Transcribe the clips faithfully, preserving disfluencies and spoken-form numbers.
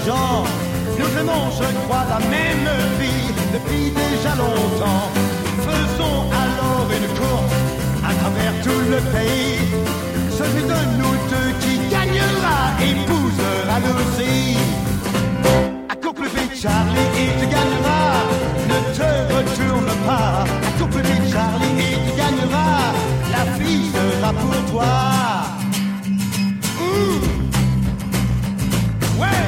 gens. Nous aimons, je crois, la même vie depuis déjà longtemps. Faisons alors une course à travers tout le pays. Celui de nous deux qui gagnera épousera Lucy. Accours plus vite, Charlie, et tu gagneras. Ne te retourne pas. Accours plus vite, Charlie, et tu gagneras. La fille sera pour toi. Mmh. Ouais.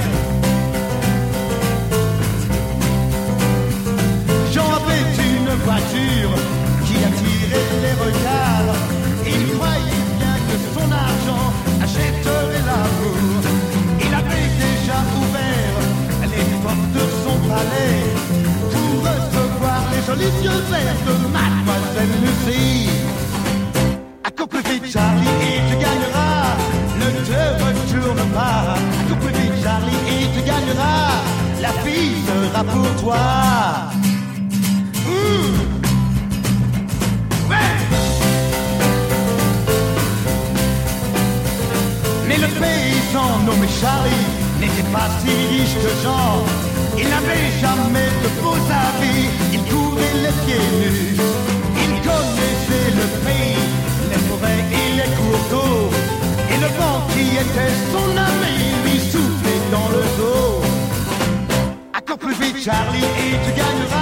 Jean avait une voiture qui attirait les regards. Il croyait bien que son argent achèterait l'amour. Il avait déjà ouvert les portes de son palais pour recevoir les jolis yeux verts de Mademoiselle Lucy. Accours plus vite, Charlie, et tu gagneras. Ne te retourne pas. Accours plus vite, Charlie, et tu gagneras. La fille sera pour toi. Mmh. Ouais. Mais le paysan nommé Charlie n'était pas si riche que Jean. Il n'avait jamais de beaux habits. Il courait les pieds nus. Il connaissait le pays, les forêts et les cours d'eau. Et le vent qui était son ami lui soufflait dans le dos. Accours plus vite, Charlie, et tu gagneras.